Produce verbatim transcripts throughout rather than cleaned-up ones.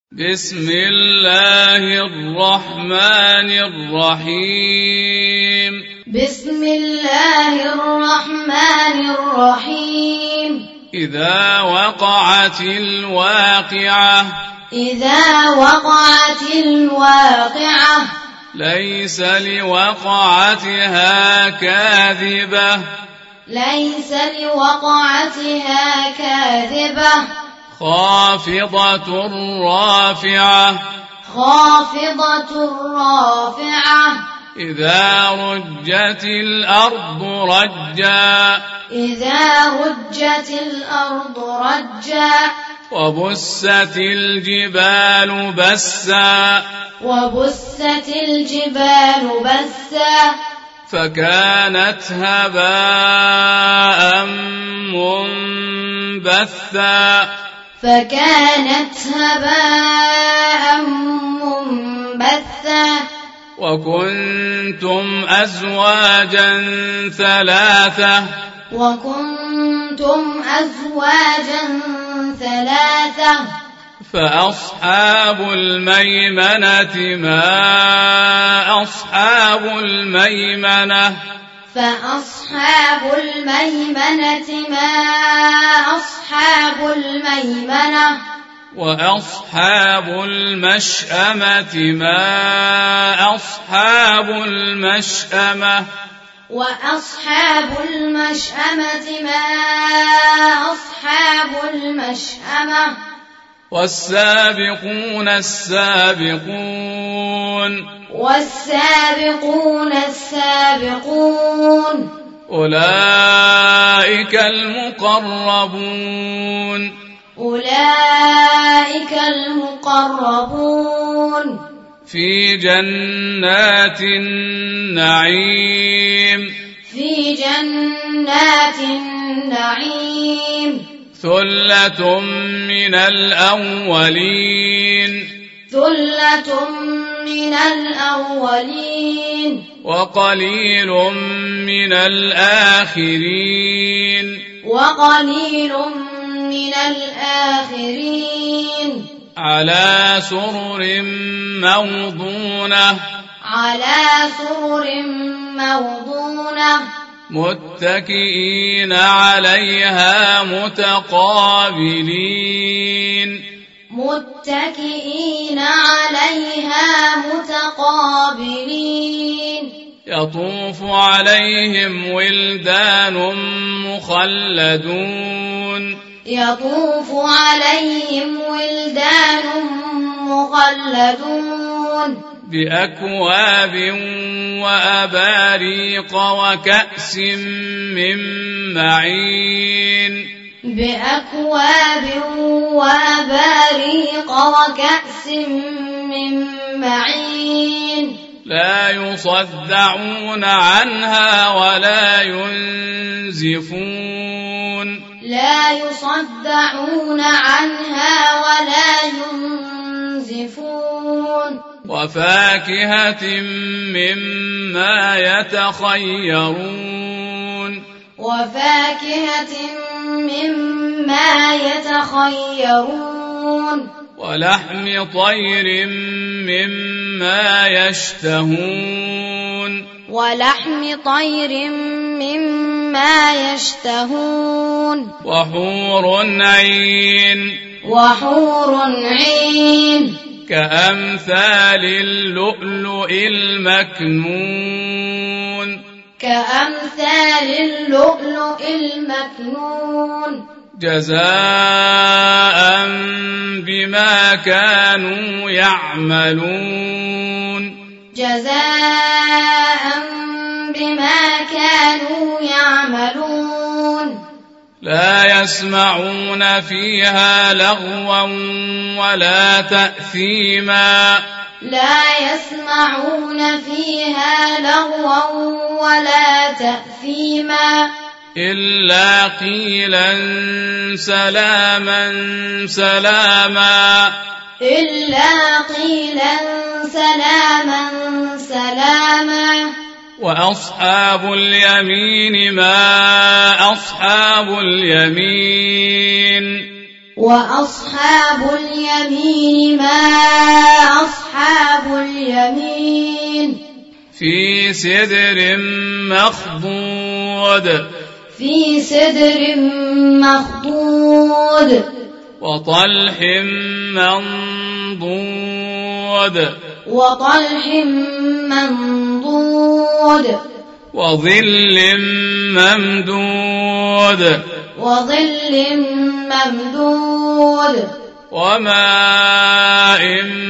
بسم الله الرحمن الرحيم بسم الله الرحمن الرحيم إذا وقعت الواقعة إذا وقعت الواقعة ليس لوقعتها كاذبة ليس لوقعتها كاذبة خافضة رافعة خافضة رافعة إذا رجت الأرض رجا إذا رجت الأرض رجا وبست الجبال بسا وبست الجبال بسا فكانت هباء منبثا فكانت هباء منبثا وكنتم أزواجا ثلاثة وكنتم أزواجا ثلاثة فأصحاب الميمنة ما أصحاب الميمنة فأصحاب الميمنة ما أصحاب الميمنة وأصحاب المشأمة ما أصحاب المشأمة وأصحاب المشأمة ما أصحاب المشأمة والسابقون السابقون والسابقون السابقون أولئك المقربون أولئك المقربون في جنات النعيم في جنات النعيم ثلة من الأولين ثلة من الأولين وقليل من الآخرين وقليل من الآخرين على سرر موضونة على سرر موضونة متكئين عليها متقابلين متكئين عليها متقابلين يطوف عليهم ولدان مخلدون يطوف عليهم ولدان مخلدون بأكواب وأباريق وكأس من معين بأكواب وأباريق وكأس من معين لا يصدعون عنها ولا ينزفون لا يصدعون عنها ولا ينزفون وفاكهة مما يتخيرون وفاكهة مما يتخيرون ولحم طير مما يشتهون ولحم طير مما يشتهون وحور عين وحور عين كأمثال اللؤلؤ المكنون كأمثال اللؤلؤ المكنون جزاء بما كانوا يعملون جزاء بما كانوا يعملون لا يسمعون فيها لغوا ولا تأثيما لا يسمعون فيها لغوا ولا تأثيما إلا قيلا سلاما سلاما إلا قيلا سلاما سلاما وأصحاب اليمين ما أصحاب اليمين وأصحاب اليمين ما سدر مخضود في سدر مخضود وطلح منضود وطلح منضود وظل ممدود وظل ممدود وماء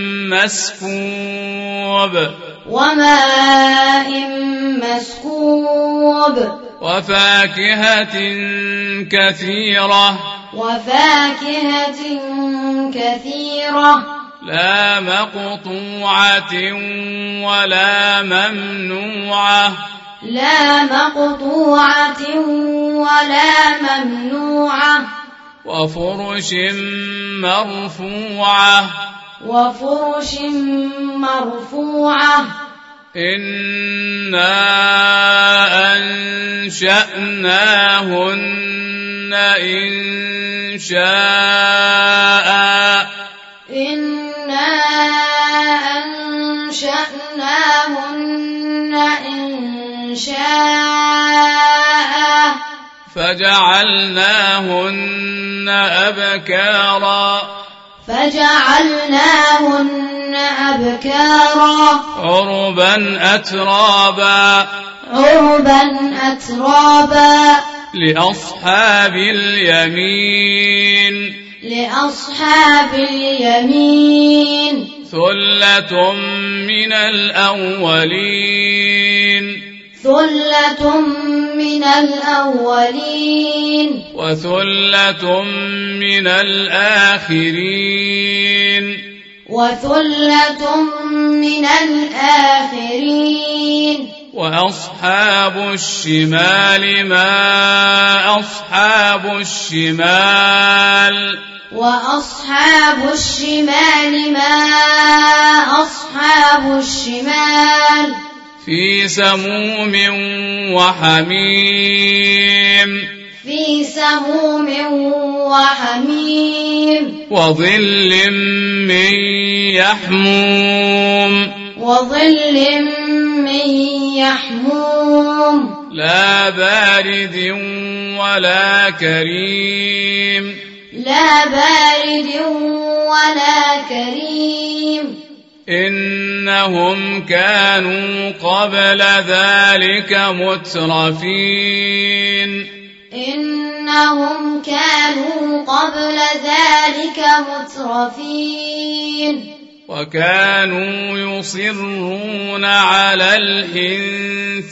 مسكوب وماء مسكوب وفاكهة كثيرة وفاكهة كثيرة لا مقطوعة ولا ممنوعة لا مقطوعة ولا ممنوعة وفرش مرفوعة وفرش مرفوعة إنا أنشأناهن إنشاء إنا أنشأناهن إنشاء فجعلناهن أبكارا فجعلناهن أبكارا عربا أترابا عربا أترابا لأصحاب اليمين لأصحاب اليمين ثلة من الأولين ثلة من الأولين وثلة من الآخرين وثلة من الآخرين وأصحاب الشمال ما أصحاب الشمال وأصحاب الشمال ما أصحاب الشمال في سموم وحميم في سموم وحميم وظل من يحموم وظل من يحموم لا بارد ولا كريم لا بارد ولا كريم إنهم كانوا قبل ذلك مترفين إنهم كانوا قبل ذلك مترفين وكانوا يصرون على الحنث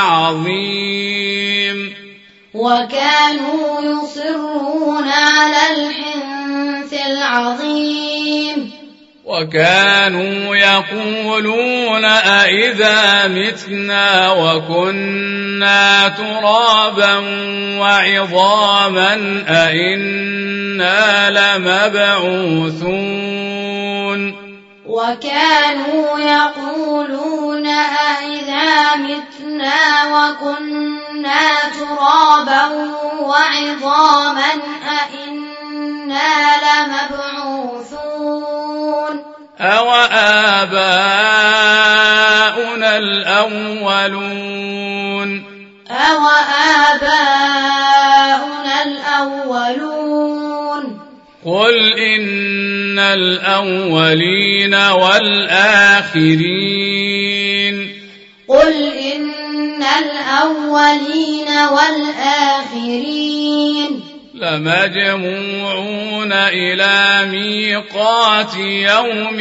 العظيم وكانوا يصرون على الحنث العظيم وكانوا يقولون أئذا متنا وكنا ترابا وعظاما أئنا لمبعوثون وكانوا يقولون أئذا متنا وكنا ترابا وعظاما أئنا لمبعوثون أو آباؤنا الأولون أو آباؤنا الأولون قل إن الأولين والآخرين قل إن الأولين والآخرين لمجموعون إلى ميقات يوم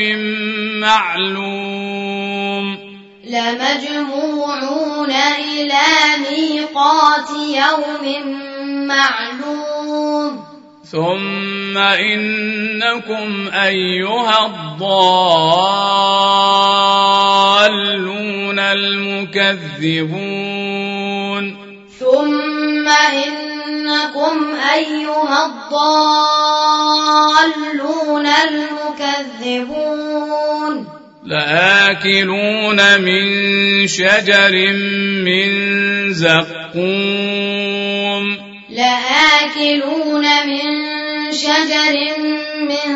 معلوم لمجموعون إلى ميقات يوم معلوم ثم إنكم أيها الضالون المكذبون ثم إنكم أيها الضالون المكذبون لآكلون من شجر من زقوم لآكلون من شجر من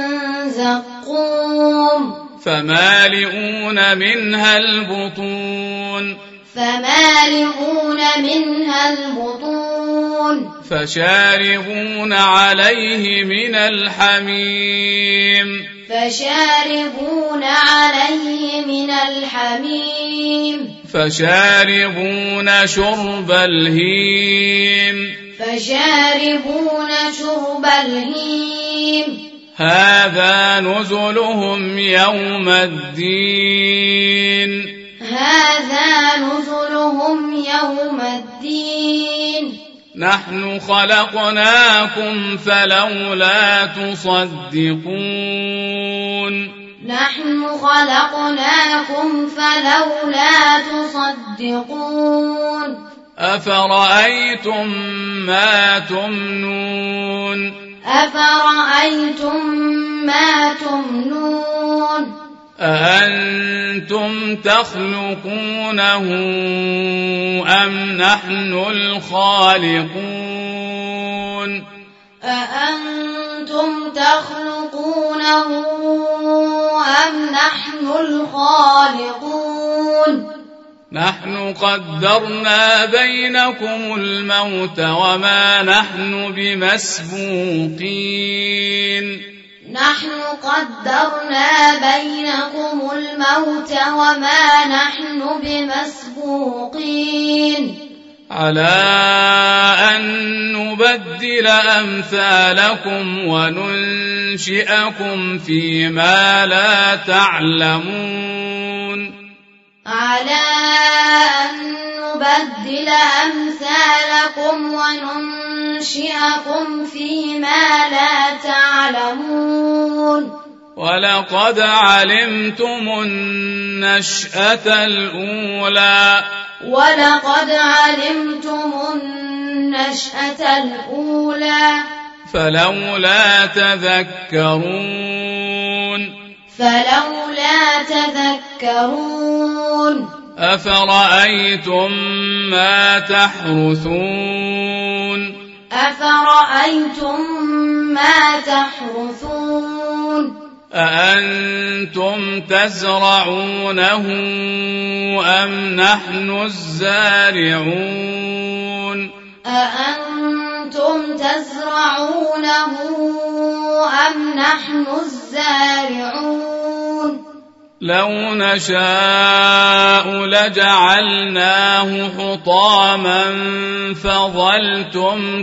زقوم فمالئون منها البطون فمالئون منها البطون فشاربون عليه من الحميم فشاربون عليه من الحميم فشاربون شرب الهيم فشاربون شرب الهيم هذا نزلهم يوم الدين هذا نزلهم يوم الدين نحن خلقناكم فلولا تصدقون نحن خلقناكم فلولا تصدقون أفرأيتم ما تمنون أفرأيتم ما تمنون أأنتم تخلقونه أم نحن الخالقون أأنتم تخلقونه أم نحن الخالقون نحن قدرنا بينكم الموت وما نحن بمسبوقين نحن قدرنا بينكم الموت وما نحن بمسبوقين على أن نبدل أمثالكم وننشئكم فيما لا تعلمون على أن نبدل أمثالكم وننشئكم فيما لا تعلمون ولقد علمتم النشأة الأولى ولقد علمتم النشأة الأولى فلولا تذكرون فلولا تذكرون أفرأيتم ما تحرثون أفرأيتم ما تحرثون أأنتم تزرعونه أم نحن الزارعون أأنتم تزرعونه أم نحن الزارعون لو نشاء لجعلناه حطاما فظلتم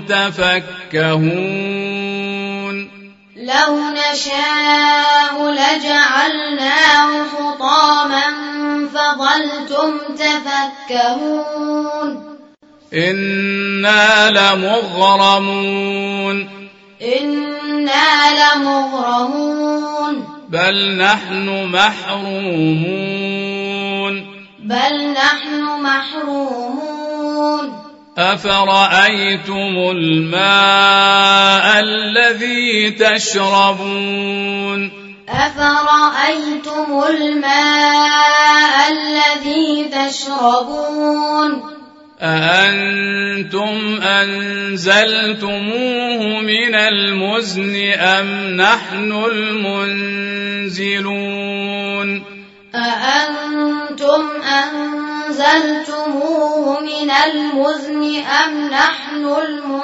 تفكهون لو نشاء لجعلناه حطاما فظلتم تفكهون إنا لمغرمون إنا لمغرمون بل نحن محرومون بل نحن محرومون أفرأيتم الماء الذي تشربون أفرأيتم الماء الذي تشربون أأنتم أنزلتموه من المزن أم نحن المنزلون أأنتم أنزلتموه من المزن أم نحن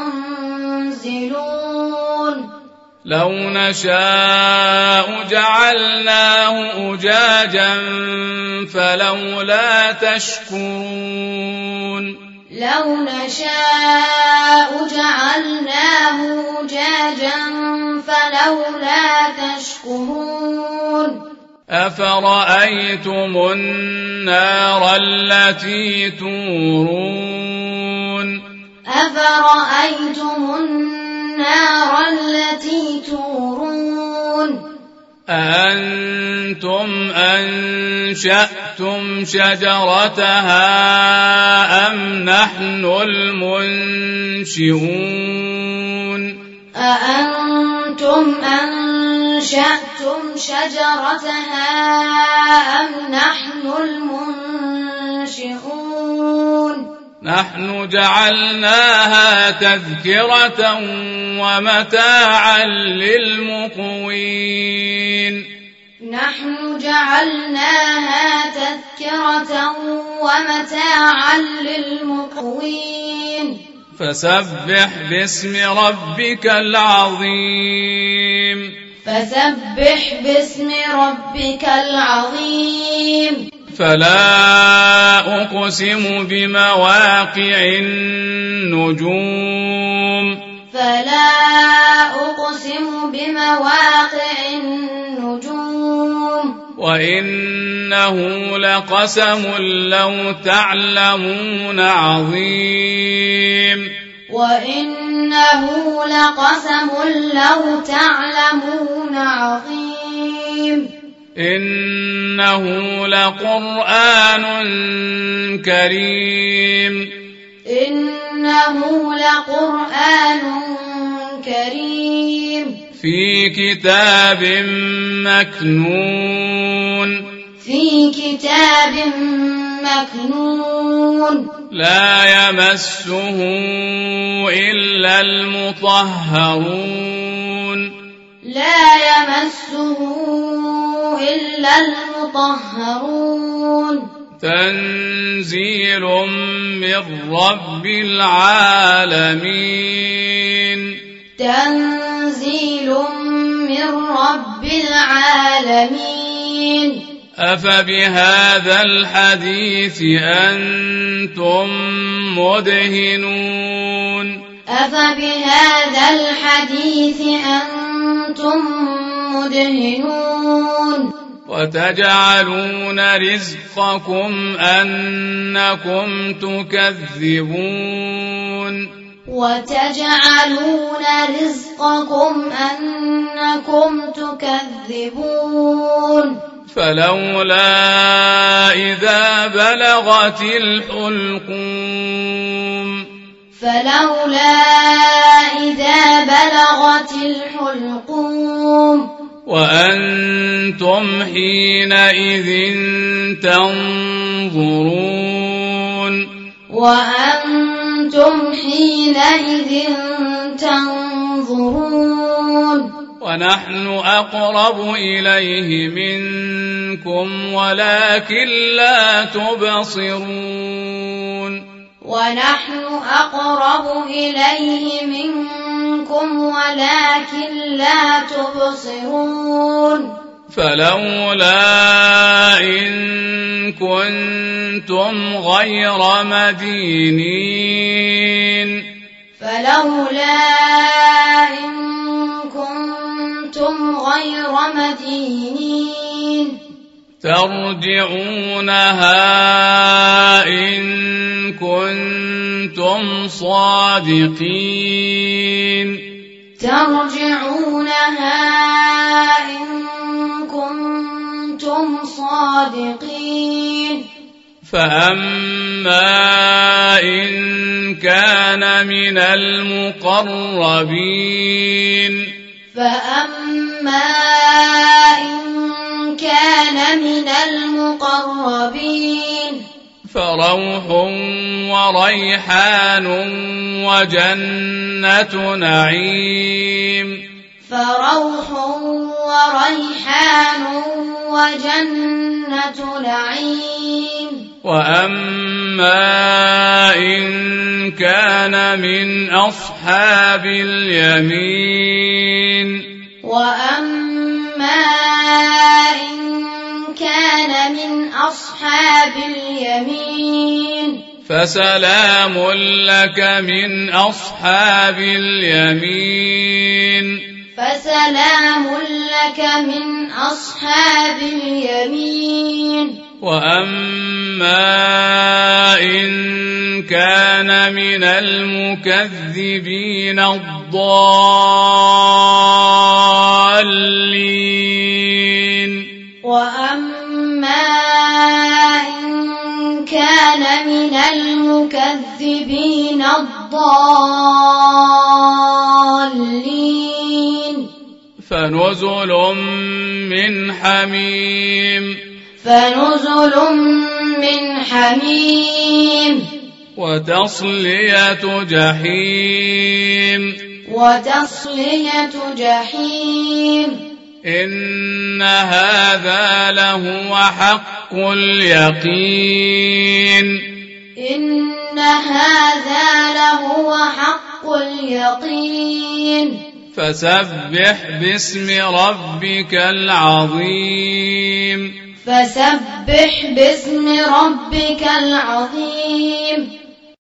المنزلون لو نشاء جعلناه أجاجا فلولا تشكرون لو نشاء جعلناه أجاجا فلولا تشكرون أفرأيتم النار التي تورون أفرأيتم النار التي تورون أأنتم أنشأتم شجرتها أم نحن المنشئون أأنتم أنشأتم شجرتها أم نحن المنشئون نحن جعلناها تذكرة ومتاعا للمقوين نحن جعلناها تذكرة ومتاعا للمقوين فسبح باسم ربك العظيم فسبح باسم ربك العظيم فلا أقسم بمواقع النجوم فلا أقسم بمواقع النجوم وإنه لقسم لو تعلمون عظيم وإنه لقسم لو تعلمون عظيم إنه لقرآن كريم إنه لقرآن كريم في كتاب مكنون في كتاب مكنون لا يمسه إلا المطهرون لا يمسه إلا المطهرون تنزيل من رب العالمين تنزيل من رب العالمين أفبهذا الحديث أنتم مدهنون أفبهذا الحديث أنتم مدهنون وتجعلون رزقكم أنكم تكذبون وتجعلون رزقكم أنكم تكذبون فلولا إذا بلغت الحلقوم فلولا إذا بلغت الحلقوم وأنتم حينئذ تنظرون وأنتم حينئذ تنظرون ونحن أقرب إليه منكم ولكن لا تبصرون ونحن أقرب إليه منكم ولكن لا تبصرون فلولا إن كنتم غير مدينين فلولا إن كنتم غير مدينين ترجعونها إن كنتم صادقين ترجعونها إن كنتم صادقين فأما إن كان من المقربين فأما إن كان من المقربين فروح وريحان وجنة نعيم فروح وريحان وجنة نعيم وأما إن كان من أصحاب اليمين وأما إن كان من أصحاب اليمين فسلام لك من أصحاب اليمين فسلام لك من أصحاب اليمين وأما إن كان من المكذبين الضالين وأما إن كان من المكذبين الضالين فنزل من حميم فنزل من حميم وتصلية جحيم وتصلية جحيم إن هذا لهو حق اليقين إن هذا لهو حق اليقين فسبح باسم ربك العظيم فسبح باسم ربك العظيم